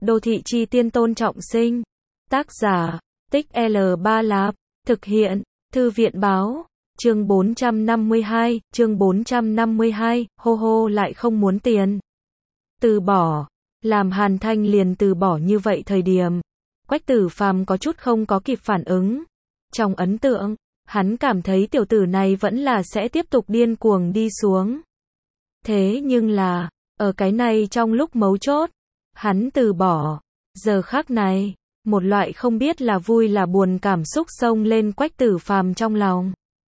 Đô thị chi tiên Tôn Trọng Sinh. Tác giả, Tích L3 Lạp. Thực hiện, Thư viện báo. Chương 452, hô hô lại không muốn tiền. Từ bỏ. Làm Hàn Thanh liền từ bỏ như vậy thời điểm. Quách Tử Phàm có chút không có kịp phản ứng. Trong ấn tượng, hắn cảm thấy tiểu tử này vẫn là sẽ tiếp tục điên cuồng đi xuống. Thế nhưng là, ở cái này trong lúc mấu chốt, hắn từ bỏ. Giờ khắc này, một loại không biết là vui là buồn cảm xúc xông lên Quách Tử Phàm trong lòng.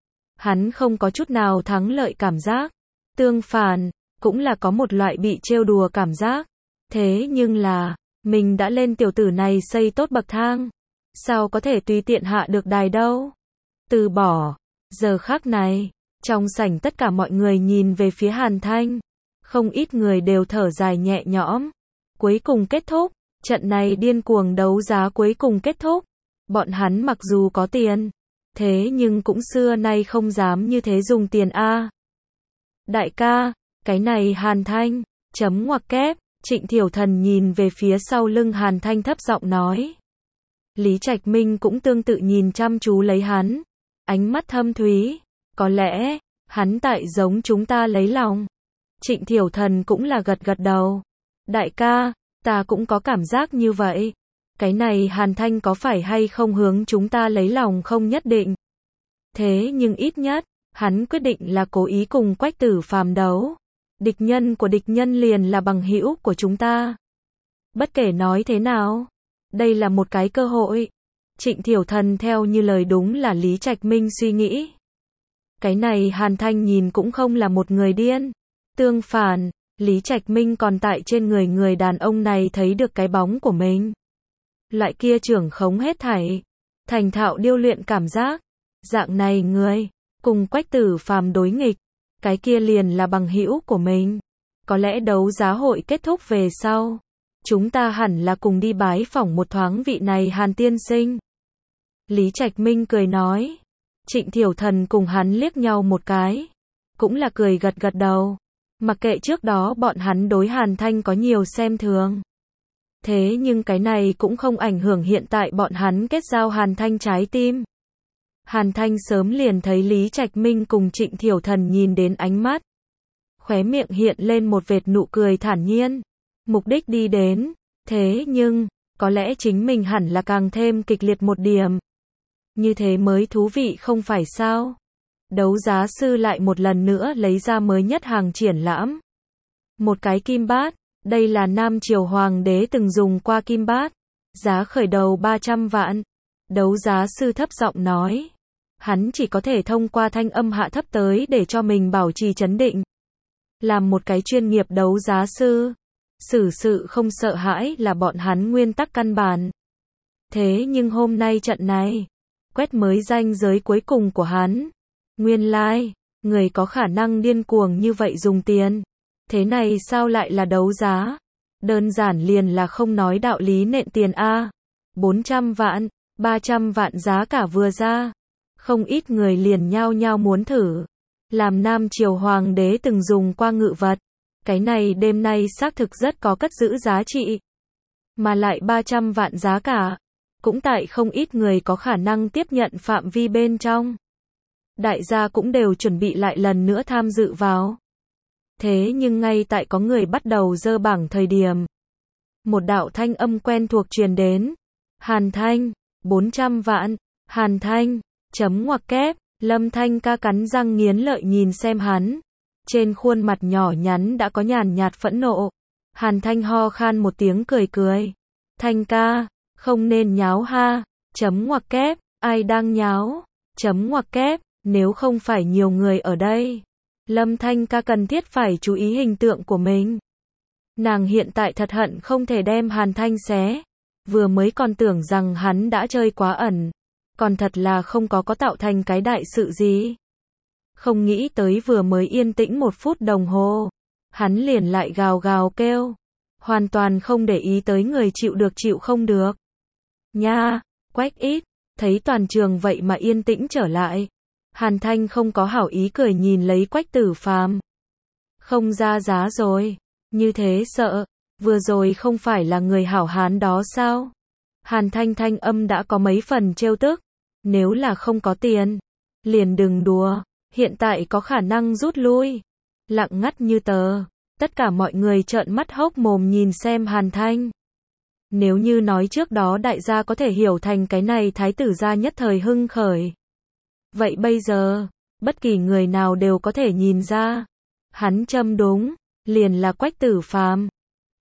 Hắn không có chút nào thắng lợi cảm giác. Tương phản, cũng là có một loại bị trêu đùa cảm giác. Thế nhưng là, mình đã lên tiểu tử này xây tốt bậc thang. Sao có thể tùy tiện hạ được đài đâu? Từ bỏ. Giờ khắc này, trong sảnh tất cả mọi người nhìn về phía Hàn Thanh. Không ít người đều thở dài nhẹ nhõm. Cuối cùng kết thúc. Trận này điên cuồng đấu giá cuối cùng kết thúc. Bọn hắn mặc dù có tiền, thế nhưng cũng xưa nay không dám như thế dùng tiền a. Đại ca, cái này Hàn Thanh, chấm ngoặc kép, Trịnh Thiểu Thần nhìn về phía sau lưng Hàn Thanh thấp giọng nói. Lý Trạch Minh cũng tương tự nhìn chăm chú lấy hắn, ánh mắt thâm thúy, có lẽ, hắn tại giống chúng ta lấy lòng. Trịnh Thiểu Thần cũng là gật gật đầu. Đại ca, ta cũng có cảm giác như vậy. Cái này Hàn Thanh có phải hay không hướng chúng ta lấy lòng không nhất định. Thế nhưng ít nhất, hắn quyết định là cố ý cùng Quách Tử Phàm đấu. Địch nhân của địch nhân liền là bằng hữu của chúng ta. Bất kể nói thế nào, đây là một cái cơ hội. Trịnh Thiểu Thần theo như lời đúng là Lý Trạch Minh suy nghĩ. Cái này Hàn Thanh nhìn cũng không là một người điên. Tương phản, Lý Trạch Minh còn tại trên người đàn ông này thấy được cái bóng của mình. Loại kia trưởng khống hết thảy, thành thạo điêu luyện cảm giác. Dạng này người, cùng Quách Tử Phàm đối nghịch, cái kia liền là bằng hữu của mình. Có lẽ đấu giá hội kết thúc về sau, chúng ta hẳn là cùng đi bái phỏng một thoáng vị này Hàn tiên sinh. Lý Trạch Minh cười nói. Trịnh Thiểu Thần cùng hắn liếc nhau một cái, cũng là cười gật gật đầu. Mặc kệ trước đó bọn hắn đối Hàn Thanh có nhiều xem thường. Thế nhưng cái này cũng không ảnh hưởng hiện tại bọn hắn kết giao Hàn Thanh trái tim. Hàn Thanh sớm liền thấy Lý Trạch Minh cùng Trịnh Thiểu Thần nhìn đến ánh mắt. Khóe miệng hiện lên một vệt nụ cười thản nhiên. Mục đích đi đến. Thế nhưng, có lẽ chính mình hẳn là càng thêm kịch liệt một điểm. Như thế mới thú vị không phải sao? Đấu giá sư lại một lần nữa lấy ra mới nhất hàng triển lãm. Một cái kim bát, đây là Nam Triều Hoàng đế từng dùng qua kim bát, giá khởi đầu 300 vạn. Đấu giá sư thấp giọng nói, hắn chỉ có thể thông qua thanh âm hạ thấp tới để cho mình bảo trì trấn định. Làm một cái chuyên nghiệp đấu giá sư, xử sự không sợ hãi là bọn hắn nguyên tắc căn bản. Thế nhưng hôm nay trận này, quét mới ranh giới cuối cùng của hắn. Nguyên lai, người có khả năng điên cuồng như vậy dùng tiền. Thế này sao lại là đấu giá? Đơn giản liền là không nói đạo lý nện tiền a. 400 vạn, 300 vạn giá cả vừa ra. Không ít người liền nhao nhao muốn thử. Làm Nam Triều Hoàng đế từng dùng qua ngự vật. Cái này đêm nay xác thực rất có cất giữ giá trị. Mà lại 300 vạn giá cả. Cũng tại không ít người có khả năng tiếp nhận phạm vi bên trong. Đại gia cũng đều chuẩn bị lại lần nữa tham dự vào. Thế nhưng ngay tại có người bắt đầu dơ bảng thời điểm. Một đạo thanh âm quen thuộc truyền đến. Hàn Thanh, 400 vạn, Hàn Thanh, chấm ngoặc kép, Lâm Thanh ca cắn răng nghiến lợi nhìn xem hắn. Trên khuôn mặt nhỏ nhắn đã có nhàn nhạt phẫn nộ. Hàn Thanh ho khan một tiếng cười cười. Thanh ca, không nên nháo ha, chấm ngoặc kép, ai đang nháo, chấm ngoặc kép. Nếu không phải nhiều người ở đây, Lâm Thanh ca cần thiết phải chú ý hình tượng của mình. Nàng hiện tại thật hận không thể đem Hàn Thanh xé. Vừa mới còn tưởng rằng hắn đã chơi quá ẩn. Còn thật là không có tạo thành cái đại sự gì. Không nghĩ tới vừa mới yên tĩnh 1 phút đồng hồ. Hắn liền lại gào gào kêu. Hoàn toàn không để ý tới người chịu được chịu không được. Nha, Quách ít, thấy toàn trường vậy mà yên tĩnh trở lại. Hàn Thanh không có hảo ý cười nhìn lấy Quách Tử Phàm. Không ra giá rồi, như thế sợ, Vừa rồi không phải là người hảo hán đó sao? Hàn Thanh thanh âm đã có mấy phần trêu tức. Nếu là không có tiền, liền đừng đùa, hiện tại có khả năng rút lui. Lặng ngắt như tờ, tất cả mọi người trợn mắt hốc mồm nhìn xem Hàn Thanh. Nếu như nói trước đó đại gia có thể hiểu thành cái này thái tử gia nhất thời hưng khởi. Vậy bây giờ, bất kỳ người nào đều có thể nhìn ra. Hắn châm đúng, liền là Quách Tử Phàm.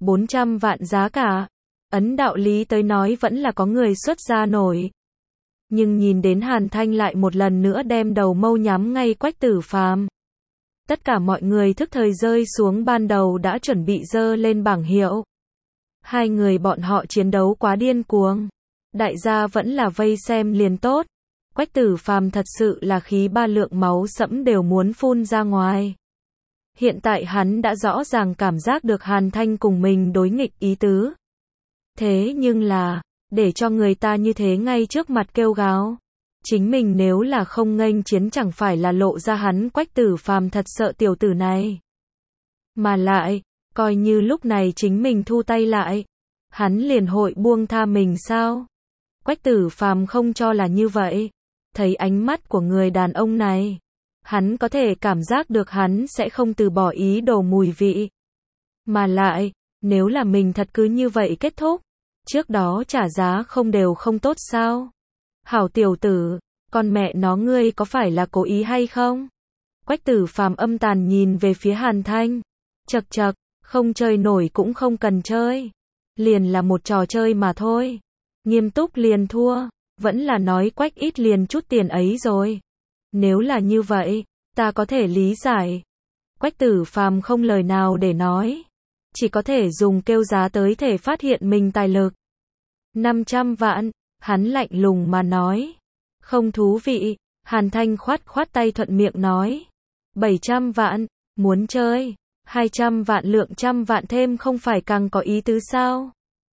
400 vạn giá cả. Ấn đạo lý tới nói vẫn là có người xuất ra nổi. Nhưng nhìn đến Hàn Thanh lại một lần nữa đem đầu mâu nhắm ngay Quách Tử Phàm. Tất cả mọi người thức thời rơi xuống ban đầu đã chuẩn bị dơ lên bảng hiệu. Hai người bọn họ chiến đấu quá điên cuồng. Đại gia vẫn là vây xem liền tốt. Quách Tử Phàm thật sự là khí ba lượng máu sẫm đều muốn phun ra ngoài. Hiện tại hắn đã rõ ràng cảm giác được Hàn Thanh cùng mình đối nghịch ý tứ. Thế nhưng là, để cho người ta như thế ngay trước mặt kêu gào. Chính mình nếu là không nghênh chiến chẳng phải là lộ ra hắn Quách Tử Phàm thật sợ tiểu tử này. Mà lại, coi như lúc này chính mình thu tay lại, hắn liền hội buông tha mình sao? Quách Tử Phàm không cho là như vậy. Thấy ánh mắt của người đàn ông này, hắn có thể cảm giác được hắn sẽ không từ bỏ ý đồ mùi vị. Mà lại, nếu là mình thật cứ như vậy kết thúc, trước đó trả giá không đều không tốt sao? Hảo tiểu tử, con mẹ nó ngươi có phải là cố ý hay không? Quách Tử Phàm âm tàn nhìn về phía Hàn Thanh. Chậc chậc, không chơi nổi cũng không cần chơi. Liền là một trò chơi mà thôi. Nghiêm túc liền thua, vẫn là nói Quách ít liền chút tiền ấy rồi. Nếu là như vậy, ta có thể lý giải. Quách Tử Phàm không lời nào để nói. Chỉ có thể dùng kêu giá tới thể phát hiện mình tài lực. 500 vạn, hắn lạnh lùng mà nói. Không thú vị, Hàn Thanh khoát khoát tay thuận miệng nói. 700 vạn, muốn chơi, 200 vạn lượng trăm vạn thêm không phải càng có ý tứ sao?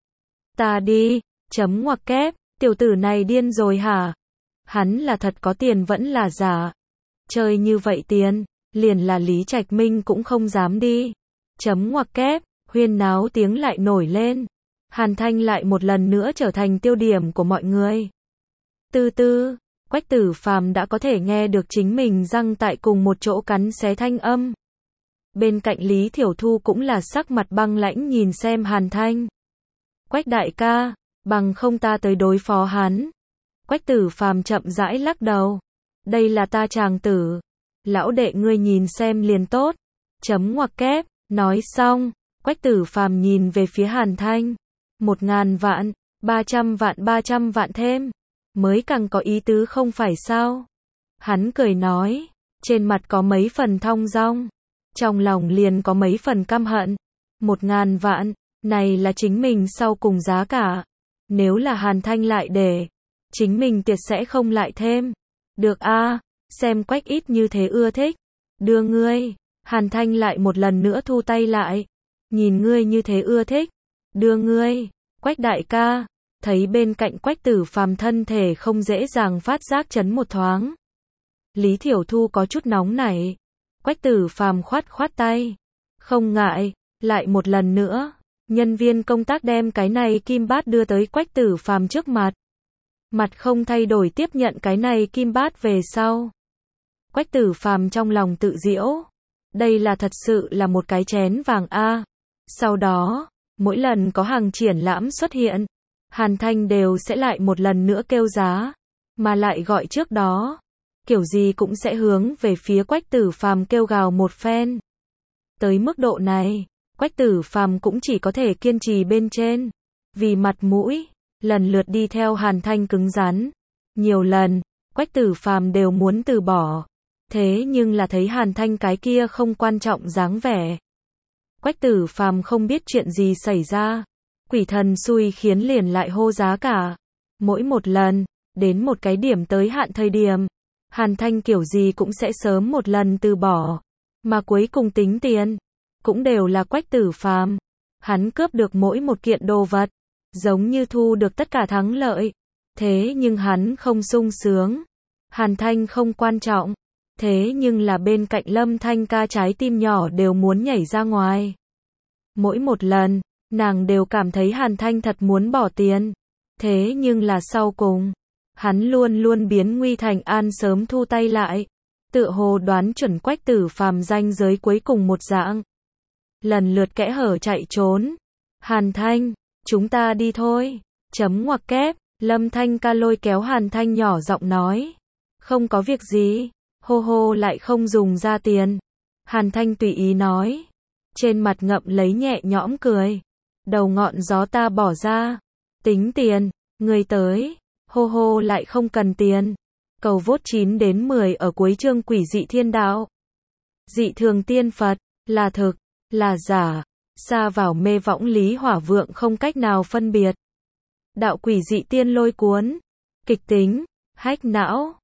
Ta đi, chấm ngoặc kép, tiểu tử này điên rồi hả? Hắn là thật có tiền vẫn là giả? Chơi như vậy tiền, liền là Lý Trạch Minh cũng không dám đi. Chấm ngoặc kép, huyên náo tiếng lại nổi lên. Hàn Thanh lại một lần nữa trở thành tiêu điểm của mọi người. Từ từ, Quách Tử Phàm đã có thể nghe được chính mình răng tại cùng một chỗ cắn xé thanh âm. Bên cạnh Lý Thiểu Thu cũng là sắc mặt băng lãnh nhìn xem Hàn Thanh. Quách đại ca, bằng không ta tới đối phó hắn. Quách Tử Phàm chậm rãi lắc đầu. Đây là ta chàng tử. Lão đệ ngươi nhìn xem liền tốt. Chấm ngoặc kép, nói xong, Quách Tử Phàm nhìn về phía Hàn Thanh. 1000 vạn, 300 vạn thêm. Mới càng có ý tứ không phải sao? Hắn cười nói, trên mặt có mấy phần thong dong, trong lòng liền có mấy phần căm hận. 1000 vạn, này là chính mình sau cùng giá cả. Nếu là Hàn Thanh lại để, chính mình tuyệt sẽ không lại thêm. Được a, xem Quách ít như thế ưa thích. Đưa ngươi, Hàn Thanh lại một lần nữa thu tay lại. Nhìn ngươi như thế ưa thích. Đưa ngươi, Quách đại ca. Thấy bên cạnh Quách Tử Phàm thân thể không dễ dàng phát giác chấn một thoáng. Lý Thiểu Thu có chút nóng nảy. Quách Tử Phàm khoát khoát tay. Không ngại, lại một lần nữa. Nhân viên công tác đem cái này kim bát đưa tới Quách Tử Phàm trước mặt. Mặt không thay đổi tiếp nhận cái này kim bát về sau. Quách Tử Phàm trong lòng tự giễu. Đây là thật sự là một cái chén vàng a. Sau đó, mỗi lần có hàng triển lãm xuất hiện, Hàn Thanh đều sẽ lại một lần nữa kêu giá, mà lại gọi trước đó, kiểu gì cũng sẽ hướng về phía Quách Tử Phàm kêu gào một phen. Tới mức độ này, Quách Tử Phàm cũng chỉ có thể kiên trì bên trên, vì mặt mũi, lần lượt đi theo Hàn Thanh cứng rắn. Nhiều lần, Quách Tử Phàm đều muốn từ bỏ, thế nhưng là thấy Hàn Thanh cái kia không quan trọng dáng vẻ. Quách Tử Phàm không biết chuyện gì xảy ra. Quỷ thần xui khiến liền lại hô giá cả. Mỗi một lần, đến một cái điểm tới hạn thời điểm, Hàn Thanh kiểu gì cũng sẽ sớm một lần từ bỏ. Mà cuối cùng tính tiền, cũng đều là Quách Tử Phàm. Hắn cướp được mỗi một kiện đồ vật, giống như thu được tất cả thắng lợi. Thế nhưng hắn không sung sướng. Hàn Thanh không quan trọng. Thế nhưng là bên cạnh Lâm Thanh ca trái tim nhỏ đều muốn nhảy ra ngoài. Mỗi một lần, nàng đều cảm thấy Hàn Thanh thật muốn bỏ tiền. Thế nhưng là sau cùng, hắn luôn luôn biến nguy thành an sớm thu tay lại. Tựa hồ đoán chuẩn Quách Tử Phàm ranh giới cuối cùng một dạng. Lần lượt kẽ hở chạy trốn. Hàn Thanh, chúng ta đi thôi. Chấm ngoặc kép, Lâm Thanh ca lôi kéo Hàn Thanh nhỏ giọng nói. Không có việc gì, hô hô lại không dùng ra tiền. Hàn Thanh tùy ý nói. Trên mặt ngậm lấy nhẹ nhõm cười. Đầu ngọn gió ta bỏ ra. Tính tiền, người tới. Hô hô lại không cần tiền. Cầu vốt 9 đến 10 ở cuối chương Quỷ dị thiên đạo. Dị thường tiên Phật, là thực, là giả, xa vào mê võng lý hỏa vượng không cách nào phân biệt. Đạo quỷ dị tiên lôi cuốn, kịch tính, hách não.